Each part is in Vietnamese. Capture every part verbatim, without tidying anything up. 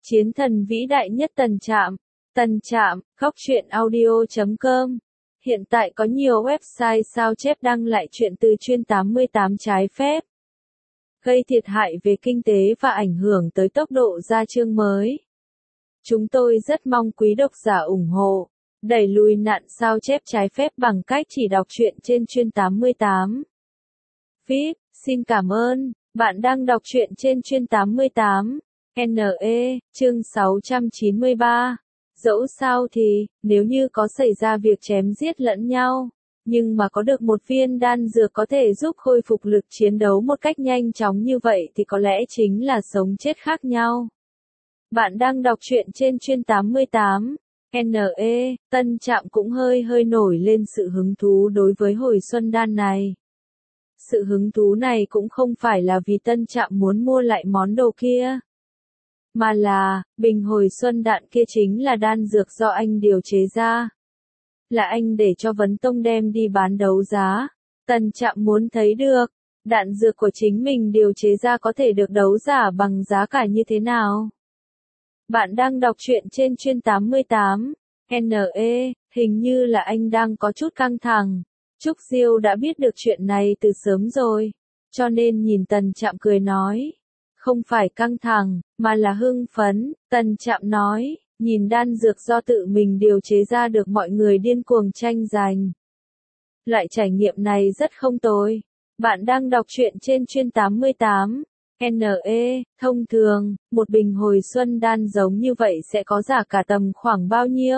Chiến thần vĩ đại nhất Tần Trạm. Tần Trạm, góc truyện audio chấm com. Hiện tại có nhiều website sao chép đăng lại truyện từ chuyên tám mươi tám trái phép, gây thiệt hại về kinh tế và ảnh hưởng tới tốc độ ra chương mới. Chúng tôi rất mong quý độc giả ủng hộ, đẩy lùi nạn sao chép trái phép bằng cách chỉ đọc truyện trên chuyên tám mươi tám. vê i pê, xin cảm ơn, bạn đang đọc truyện trên chuyên tám mươi tám. en e, chương sáu trăm chín mươi ba. Dẫu sao thì, nếu như có xảy ra việc chém giết lẫn nhau, nhưng mà có được một viên đan dược có thể giúp khôi phục lực chiến đấu một cách nhanh chóng như vậy thì có lẽ chính là sống chết khác nhau. Bạn đang đọc truyện trên chuyên tám mươi tám. en e, Tân Trạm cũng hơi hơi nổi lên sự hứng thú đối với hồi xuân đan này. Sự hứng thú này cũng không phải là vì Tân Trạm muốn mua lại món đồ kia, mà là, bình hồi xuân đạn kia chính là đan dược do anh điều chế ra. Là anh để cho Vấn Tông đem đi bán đấu giá. Tần Trạm muốn thấy được, đạn dược của chính mình điều chế ra có thể được đấu giá bằng giá cả như thế nào. Bạn đang đọc truyện trên chuyên tám mươi tám. en e, hình như là anh đang có chút căng thẳng. Trúc Diêu đã biết được chuyện này từ sớm rồi, cho nên nhìn Tần Trạm cười nói. Không phải căng thẳng, mà là hưng phấn, Tần Trạm nói, nhìn đan dược do tự mình điều chế ra được mọi người điên cuồng tranh giành. Loại trải nghiệm này rất không tồi. Bạn đang đọc truyện trên chuyên tám mươi tám. en e, thông thường, một bình hồi xuân đan giống như vậy sẽ có giá cả tầm khoảng bao nhiêu?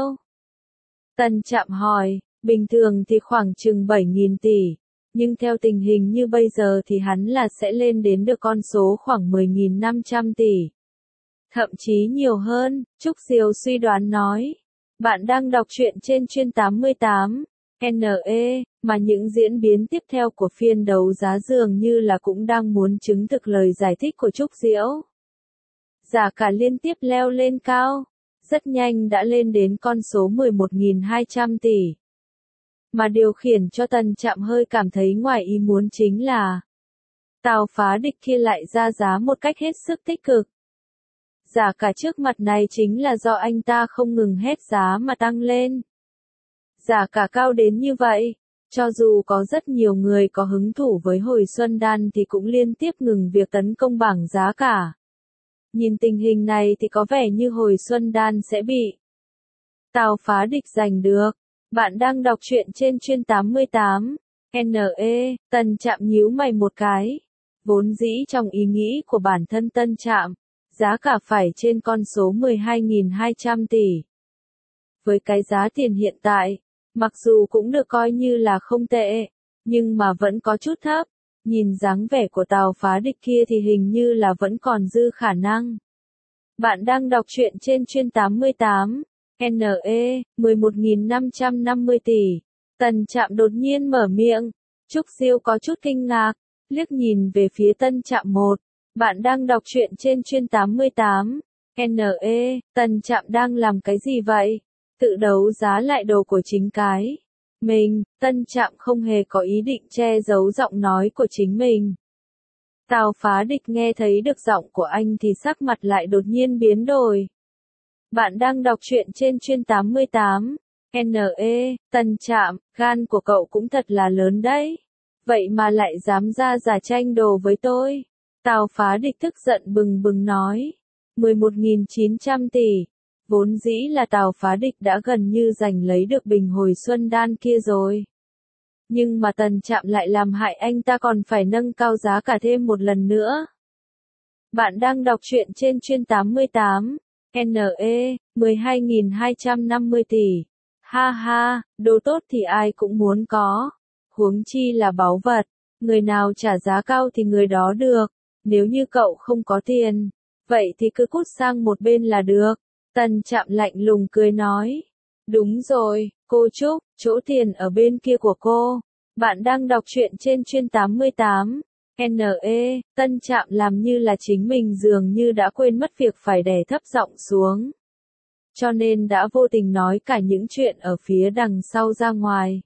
Tần Trạm hỏi, bình thường thì khoảng chừng bảy nghìn tỷ. Nhưng theo tình hình như bây giờ thì hắn là sẽ lên đến được con số khoảng mười nghìn năm trăm tỷ. Thậm chí nhiều hơn, Trúc Diêu suy đoán nói. Bạn đang đọc truyện trên chuyên tám mươi tám. en e, mà những diễn biến tiếp theo của phiên đấu giá dường như là cũng đang muốn chứng thực lời giải thích của Trúc Diêu. Giá cả liên tiếp leo lên cao, rất nhanh đã lên đến con số mười một nghìn hai trăm tỷ. Mà điều khiển cho Tần Trạm hơi cảm thấy ngoài ý muốn chính là Tào Phá Địch kia lại ra giá một cách hết sức tích cực. Giá cả trước mặt này chính là do anh ta không ngừng hét giá mà tăng lên. Giá cả cao đến như vậy, cho dù có rất nhiều người có hứng thú với hồi xuân đan thì cũng liên tiếp ngừng việc tấn công bảng giá cả. Nhìn tình hình này thì có vẻ như hồi xuân đan sẽ bị Tào Phá Địch giành được. Bạn đang đọc truyện trên chuyên tám mươi tám. en e, Tần Trạm nhíu mày một cái. Vốn dĩ trong ý nghĩ của bản thân Tân Trạm, giá cả phải trên con số mười hai nghìn hai trăm tỷ. Với cái giá tiền hiện tại, mặc dù cũng được coi như là không tệ, nhưng mà vẫn có chút thấp. Nhìn dáng vẻ của Tào Phá Địch kia thì hình như là vẫn còn dư khả năng. Bạn đang đọc truyện trên chuyên tám mươi tám. en e, mười một nghìn năm trăm năm mươi tỷ. Tần Trạm đột nhiên mở miệng. Trúc Diêu có chút kinh ngạc, liếc nhìn về phía Tân Trạm một. Bạn đang đọc truyện trên chuyên tám mươi tám. en e, Tần Trạm đang làm cái gì vậy? Tự đấu giá lại đồ của chính cái mình. Tân Trạm không hề có ý định che giấu giọng nói của chính mình. Tào Phá Địch nghe thấy được giọng của anh thì sắc mặt lại đột nhiên biến đổi. Bạn đang đọc truyện trên chuyên tám mươi tám. en e, Tần Trạm, gan của cậu cũng thật là lớn đấy. Vậy mà lại dám ra giả tranh đồ với tôi. Tào Phá Địch tức giận bừng bừng nói. mười một nghìn chín trăm tỷ. Vốn dĩ là Tào Phá Địch đã gần như giành lấy được bình hồi xuân đan kia rồi. Nhưng mà Tần Trạm lại làm hại anh ta còn phải nâng cao giá cả thêm một lần nữa. Bạn đang đọc truyện trên chuyên tám mươi tám. en e, mười hai nghìn hai trăm năm mươi tỷ. Ha ha, đồ tốt thì ai cũng muốn có. Huống chi là báu vật. Người nào trả giá cao thì người đó được. Nếu như cậu không có tiền, vậy thì cứ cút sang một bên là được. Tần Trạm lạnh lùng cười nói. Đúng rồi, cô Trúc, chỗ tiền ở bên kia của cô. Bạn đang đọc truyện trên chuyên tám mươi tám. en e, Tân Trạm làm như là chính mình dường như đã quên mất việc phải đè thấp giọng xuống. Cho nên đã vô tình nói cả những chuyện ở phía đằng sau ra ngoài.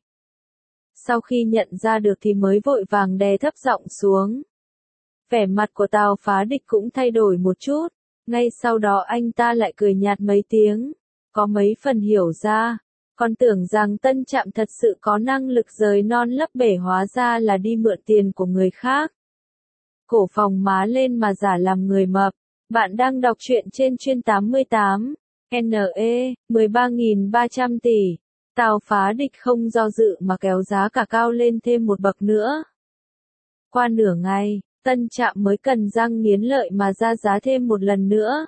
Sau khi nhận ra được thì mới vội vàng đè thấp giọng xuống. Vẻ mặt của Tào Phá Địch cũng thay đổi một chút. Ngay sau đó anh ta lại cười nhạt mấy tiếng, có mấy phần hiểu ra, còn tưởng rằng Tân Trạm thật sự có năng lực rời non lấp bể, hóa ra là đi mượn tiền của người khác. Cổ phồng má lên mà giả làm người mập. Bạn đang đọc truyện trên chuyên tám mươi tám. N E, mười ba nghìn ba trăm tỷ. Tào Phá Địch không do dự mà kéo giá cả cao lên thêm một bậc nữa. Qua nửa ngày, Tân Trạm mới cần răng nghiến lợi mà ra giá thêm một lần nữa.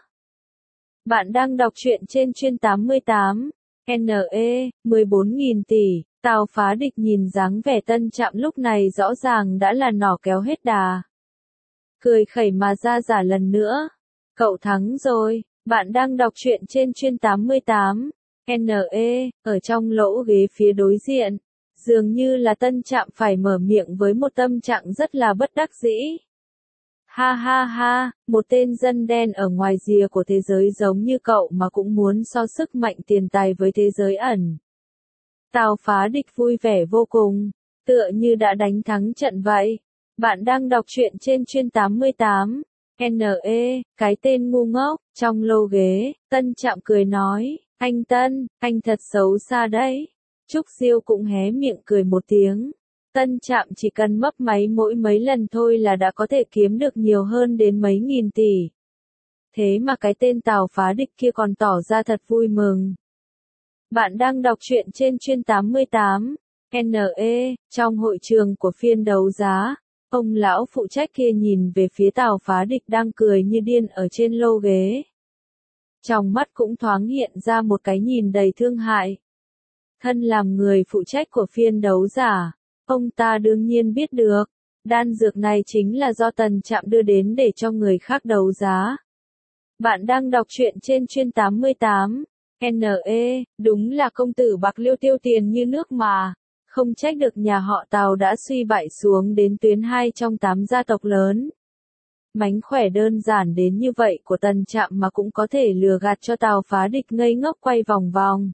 Bạn đang đọc truyện trên chuyên tám mươi tám. N E, mười bốn nghìn tỷ. Tào Phá Địch nhìn dáng vẻ Tân Trạm lúc này rõ ràng đã là nỏ kéo hết đà. Cười khẩy mà ra giả lần nữa. Cậu thắng rồi. Bạn đang đọc truyện trên chuyên tám mươi tám. N E, ở trong lỗ ghế phía đối diện. Dường như là Tân Trạm phải mở miệng với một tâm trạng rất là bất đắc dĩ. Ha ha ha, một tên dân đen ở ngoài rìa của thế giới giống như cậu mà cũng muốn so sức mạnh tiền tài với thế giới ẩn. Tào Phá Địch vui vẻ vô cùng, tựa như đã đánh thắng trận vậy. Bạn đang đọc truyện trên chuyên tám mươi tám. N E, cái tên ngu ngốc, trong lô ghế, Tân Trạm cười nói, anh Tân, anh thật xấu xa đấy. Trúc Diêu cũng hé miệng cười một tiếng. Tân Trạm chỉ cần mấp máy mỗi mấy lần thôi là đã có thể kiếm được nhiều hơn đến mấy nghìn tỷ. Thế mà cái tên Tào Phá Địch kia còn tỏ ra thật vui mừng. Bạn đang đọc truyện trên chuyên tám mươi tám. N E, trong hội trường của phiên đấu giá, ông lão phụ trách kia nhìn về phía Tào Phá Địch đang cười như điên ở trên lô ghế. Trong mắt cũng thoáng hiện ra một cái nhìn đầy thương hại. Thân làm người phụ trách của phiên đấu giá, ông ta đương nhiên biết được, đan dược này chính là do Tân Trạm đưa đến để cho người khác đấu giá. Bạn đang đọc truyện trên chuyên tám mươi tám. N E, đúng là công tử Bạc Liêu tiêu tiền như nước mà. Không trách được nhà họ Tào đã suy bại xuống đến tuyến hai trong tám gia tộc lớn. Mánh khỏe đơn giản đến như vậy của Tân Trạm mà cũng có thể lừa gạt cho Tào Phá Địch ngây ngốc quay vòng vòng.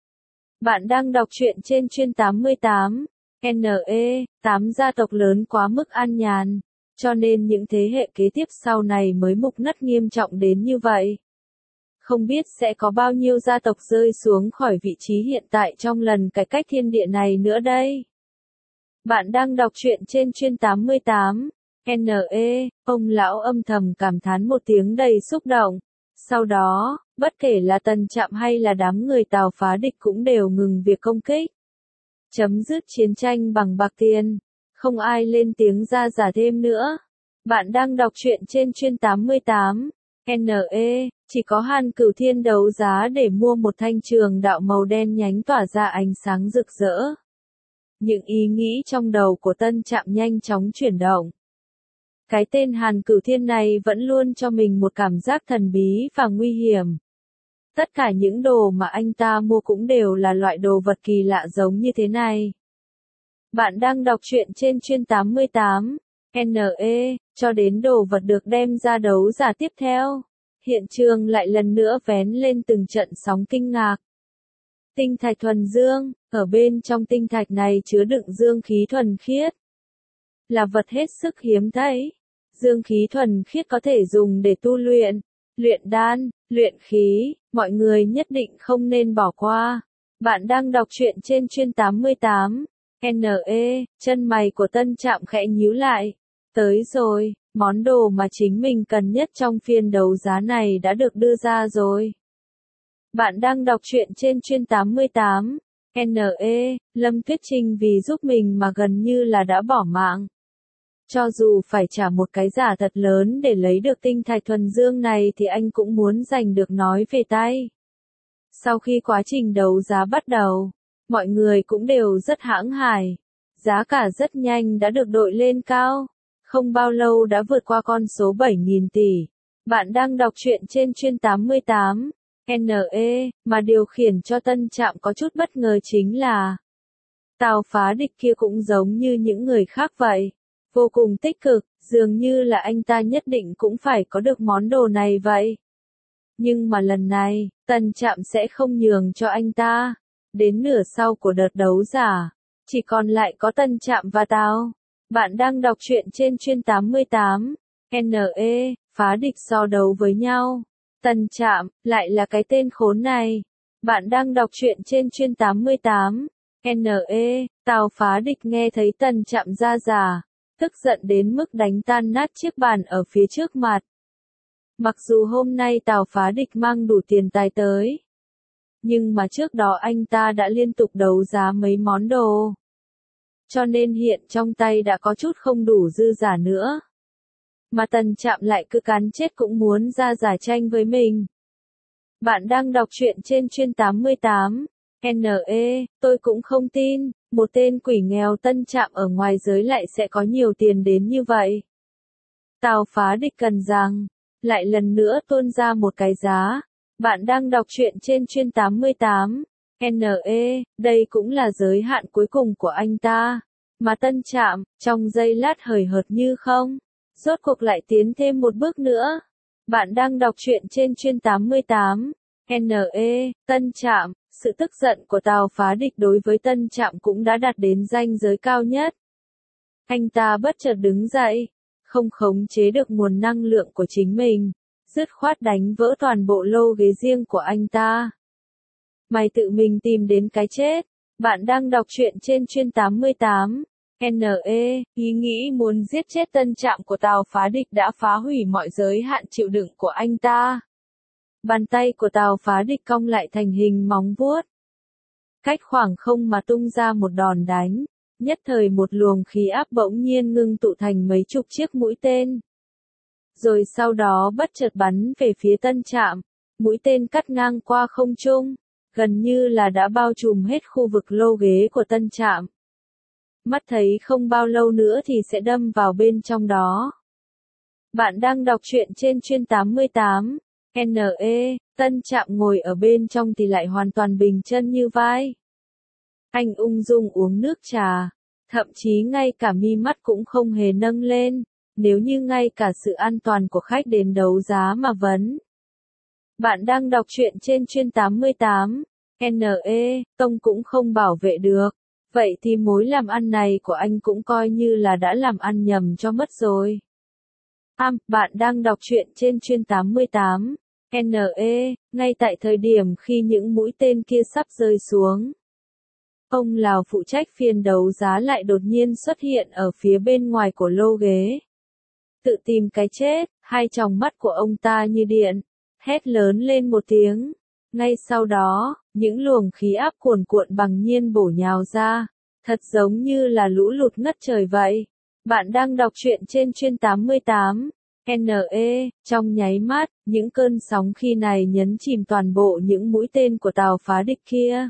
Bạn đang đọc truyện trên chuyên tám mươi tám. N E, tám gia tộc lớn quá mức an nhàn, cho nên những thế hệ kế tiếp sau này mới mục nát nghiêm trọng đến như vậy. Không biết sẽ có bao nhiêu gia tộc rơi xuống khỏi vị trí hiện tại trong lần cải cách thiên địa này nữa đây. Bạn đang đọc truyện trên chuyên tám mươi tám. N E, ông lão âm thầm cảm thán một tiếng đầy xúc động. Sau đó, bất kể là Tân Trạm hay là đám người Tào Phá Địch cũng đều ngừng việc công kích. Chấm dứt chiến tranh bằng bạc tiền. Không ai lên tiếng ra giả thêm nữa. Bạn đang đọc truyện trên chuyên tám mươi tám. N E, chỉ có Hàn Cửu Thiên đấu giá để mua một thanh trường đạo màu đen nhánh tỏa ra ánh sáng rực rỡ. Những ý nghĩ trong đầu của Tân Trạm nhanh chóng chuyển động. Cái tên Hàn Cửu Thiên này vẫn luôn cho mình một cảm giác thần bí và nguy hiểm. Tất cả những đồ mà anh ta mua cũng đều là loại đồ vật kỳ lạ giống như thế này. Bạn đang đọc truyện trên chuyên tám mươi tám. N E, cho đến đồ vật được đem ra đấu giá tiếp theo. Hiện trường lại lần nữa vén lên từng trận sóng kinh ngạc. Tinh thạch thuần dương, ở bên trong tinh thạch này chứa đựng dương khí thuần khiết. Là vật hết sức hiếm thấy. Dương khí thuần khiết có thể dùng để tu luyện, luyện đan, luyện khí, mọi người nhất định không nên bỏ qua. Bạn đang đọc truyện trên chuyên tám mươi tám. N E, chân mày của Tân Trạm khẽ nhíu lại. Tới rồi, món đồ mà chính mình cần nhất trong phiên đấu giá này đã được đưa ra rồi. Bạn đang đọc truyện trên chuyên tám mươi tám. N E, Lâm Tuyết Trinh vì giúp mình mà gần như là đã bỏ mạng. Cho dù phải trả một cái giá thật lớn để lấy được tinh thạch thuần dương này thì anh cũng muốn giành được nói về tay. Sau khi quá trình đấu giá bắt đầu, mọi người cũng đều rất hãng hài. Giá cả rất nhanh đã được đội lên cao. Không bao lâu đã vượt qua con số bảy nghìn tỷ. Bạn đang đọc truyện trên chuyên tám mươi tám. N E, mà điều khiển cho Tân Trạm có chút bất ngờ chính là Tào Phá Địch kia cũng giống như những người khác vậy. Vô cùng tích cực, dường như là anh ta nhất định cũng phải có được món đồ này vậy. Nhưng mà lần này, Tân Trạm sẽ không nhường cho anh ta. Đến nửa sau của đợt đấu giá, chỉ còn lại có Tân Trạm và Tào. Bạn đang đọc truyện trên chuyên tám mươi tám. N E, Phá Địch so đấu với nhau. Tân Trạm, lại là cái tên khốn này. Bạn đang đọc truyện trên chuyên tám mươi tám. N E, Tào Phá Địch nghe thấy Tân Trạm ra giả, tức giận đến mức đánh tan nát chiếc bàn ở phía trước mặt. Mặc dù hôm nay Tào Phá Địch mang đủ tiền tài tới, nhưng mà trước đó anh ta đã liên tục đấu giá mấy món đồ, cho nên hiện trong tay đã có chút không đủ dư giả nữa. Mà Tân Trạm lại cứ cắn chết cũng muốn ra giải tranh với mình. Bạn đang đọc truyện trên chuyên tám mươi tám. N E, tôi cũng không tin, một tên quỷ nghèo Tân Trạm ở ngoài giới lại sẽ có nhiều tiền đến như vậy. Tào Phá Địch cần rằng, lại lần nữa tuôn ra một cái giá. Bạn đang đọc truyện trên chuyên tám mươi tám. N E, đây cũng là giới hạn cuối cùng của anh ta. Mà Tân Trạm, trong giây lát hời hợt như không, rốt cuộc lại tiến thêm một bước nữa. Bạn đang đọc truyện trên chuyên tám mươi tám. N E, Tân Trạm, sự tức giận của Tào Phá Địch đối với Tân Trạm cũng đã đạt đến ranh giới cao nhất. Anh ta bất chợt đứng dậy, không khống chế được nguồn năng lượng của chính mình, dứt khoát đánh vỡ toàn bộ lô ghế riêng của anh ta. Mày tự mình tìm đến cái chết. Bạn đang đọc truyện trên chuyên tám mươi tám. N E, ý nghĩ muốn giết chết Tân Trạm của Tào Phá Địch đã phá hủy mọi giới hạn chịu đựng của anh ta. Bàn tay của Tào Phá Địch cong lại thành hình móng vuốt, cách khoảng không mà tung ra một đòn đánh, nhất thời một luồng khí áp bỗng nhiên ngưng tụ thành mấy chục chiếc mũi tên. Rồi sau đó bất chợt bắn về phía Tân Trạm, mũi tên cắt ngang qua không trung, gần như là đã bao trùm hết khu vực lô ghế của Tân Trạm. Mắt thấy không bao lâu nữa thì sẽ đâm vào bên trong đó. Bạn đang đọc truyện trên chuyên tám mươi tám. N E, Tân Trạm ngồi ở bên trong thì lại hoàn toàn bình chân như vai. Anh ung dung uống nước trà, thậm chí ngay cả mi mắt cũng không hề nâng lên, nếu như ngay cả sự an toàn của khách đến đấu giá mà vấn. Bạn đang đọc truyện trên chuyên tám mươi tám. N E, Tông cũng không bảo vệ được. Vậy thì mối làm ăn này của anh cũng coi như là đã làm ăn nhầm cho mất rồi. Am, bạn đang đọc truyện trên chuyên tám mươi tám. N E, ngay tại thời điểm khi những mũi tên kia sắp rơi xuống, ông Lào phụ trách phiên đấu giá lại đột nhiên xuất hiện ở phía bên ngoài của lô ghế. Tự tìm cái chết, hai tròng mắt của ông ta như điện, hét lớn lên một tiếng. Ngay sau đó, những luồng khí áp cuồn cuộn bằng nhiên bổ nhào ra, thật giống như là lũ lụt ngất trời vậy. Bạn đang đọc truyện trên chuyên tám mươi tám. N E, trong nháy mắt, những cơn sóng khi này nhấn chìm toàn bộ những mũi tên của Tào Phá Địch kia.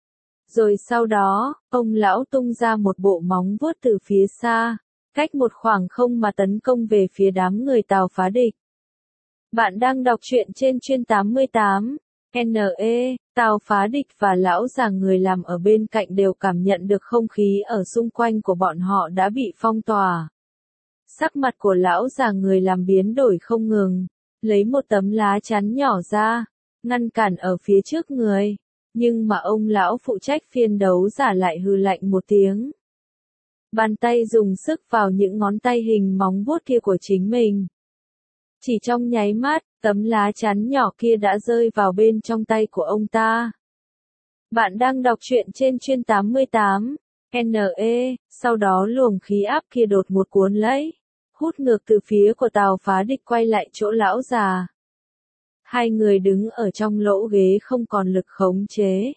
Rồi sau đó, ông lão tung ra một bộ móng vuốt từ phía xa, cách một khoảng không mà tấn công về phía đám người Tào Phá Địch. Bạn đang đọc truyện trên chuyên tám mươi tám. N E, Tào Phá Địch và lão già người làm ở bên cạnh đều cảm nhận được không khí ở xung quanh của bọn họ đã bị phong tỏa. Sắc mặt của lão già người làm biến đổi không ngừng, lấy một tấm lá chắn nhỏ ra, ngăn cản ở phía trước người. Nhưng mà ông lão phụ trách phiên đấu giả lại hừ lạnh một tiếng. Bàn tay dùng sức vào những ngón tay hình móng vuốt kia của chính mình. Chỉ trong nháy mắt, tấm lá chắn nhỏ kia đã rơi vào bên trong tay của ông ta. Bạn đang đọc truyện trên chuyên tám mươi tám. N E, sau đó luồng khí áp kia đột ngột cuốn lấy, hút ngược từ phía của Tào Phá Địch quay lại chỗ lão già. Hai người đứng ở trong lỗ ghế không còn lực khống chế,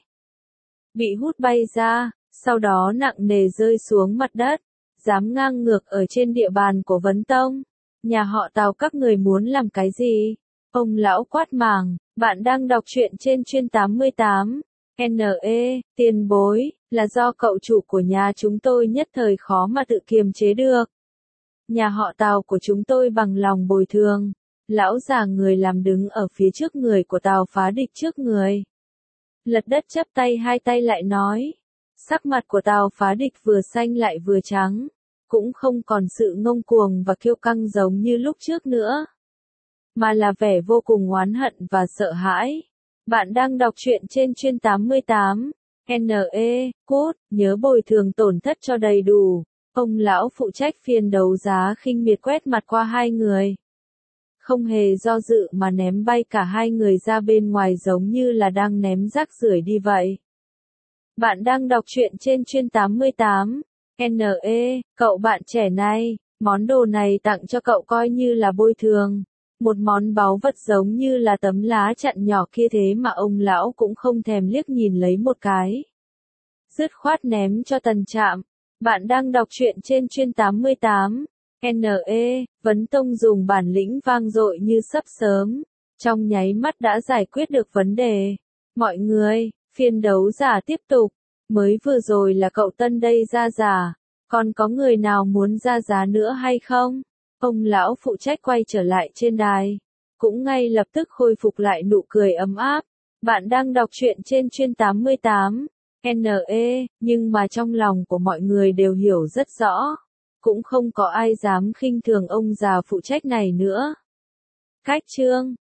bị hút bay ra, sau đó nặng nề rơi xuống mặt đất, dám ngang ngược ở trên địa bàn của Vấn Tông. Nhà họ Tào các người muốn làm cái gì? Ông lão quát màng. Bạn đang đọc truyện trên chuyên tám mươi tám. N E, tiền bối, là do cậu chủ của nhà chúng tôi nhất thời khó mà tự kiềm chế được. Nhà họ Tào của chúng tôi bằng lòng bồi thường. Lão già người làm đứng ở phía trước người của Tào Phá Địch trước người. Lật đất chắp tay hai tay lại nói. Sắc mặt của Tào Phá Địch vừa xanh lại vừa trắng, cũng không còn sự ngông cuồng và kiêu căng giống như lúc trước nữa, mà là vẻ vô cùng oán hận và sợ hãi. Bạn đang đọc truyện trên chuyên tám mươi tám. N E, cốt, nhớ bồi thường tổn thất cho đầy đủ. Ông lão phụ trách phiên đấu giá khinh miệt quét mặt qua hai người. không hề do dự mà ném bay cả hai người ra bên ngoài giống như là đang ném rác rưởi đi vậy. Bạn đang đọc truyện trên chuyên tám mươi tám. en e, cậu bạn trẻ này, món đồ này tặng cho cậu coi như là bồi thường. Một món báu vật giống như là tấm lá chặn nhỏ kia thế mà ông lão cũng không thèm liếc nhìn lấy một cái. Dứt khoát ném cho Tần Trạm. Bạn đang đọc truyện trên chuyên tám mươi tám. en e, Vấn Tông dùng bản lĩnh vang dội như sắp sớm. Trong nháy mắt đã giải quyết được vấn đề. Mọi người, phiên đấu giả tiếp tục. Mới vừa rồi là cậu Tân đây ra giả. Còn có người nào muốn ra giá nữa hay không? Ông lão phụ trách quay trở lại trên đài. Cũng ngay lập tức khôi phục lại nụ cười ấm áp. Bạn đang đọc truyện trên chuyên tám mươi tám. en e, nhưng mà trong lòng của mọi người đều hiểu rất rõ. Cũng không có ai dám khinh thường ông già phụ trách này nữa. Cách chương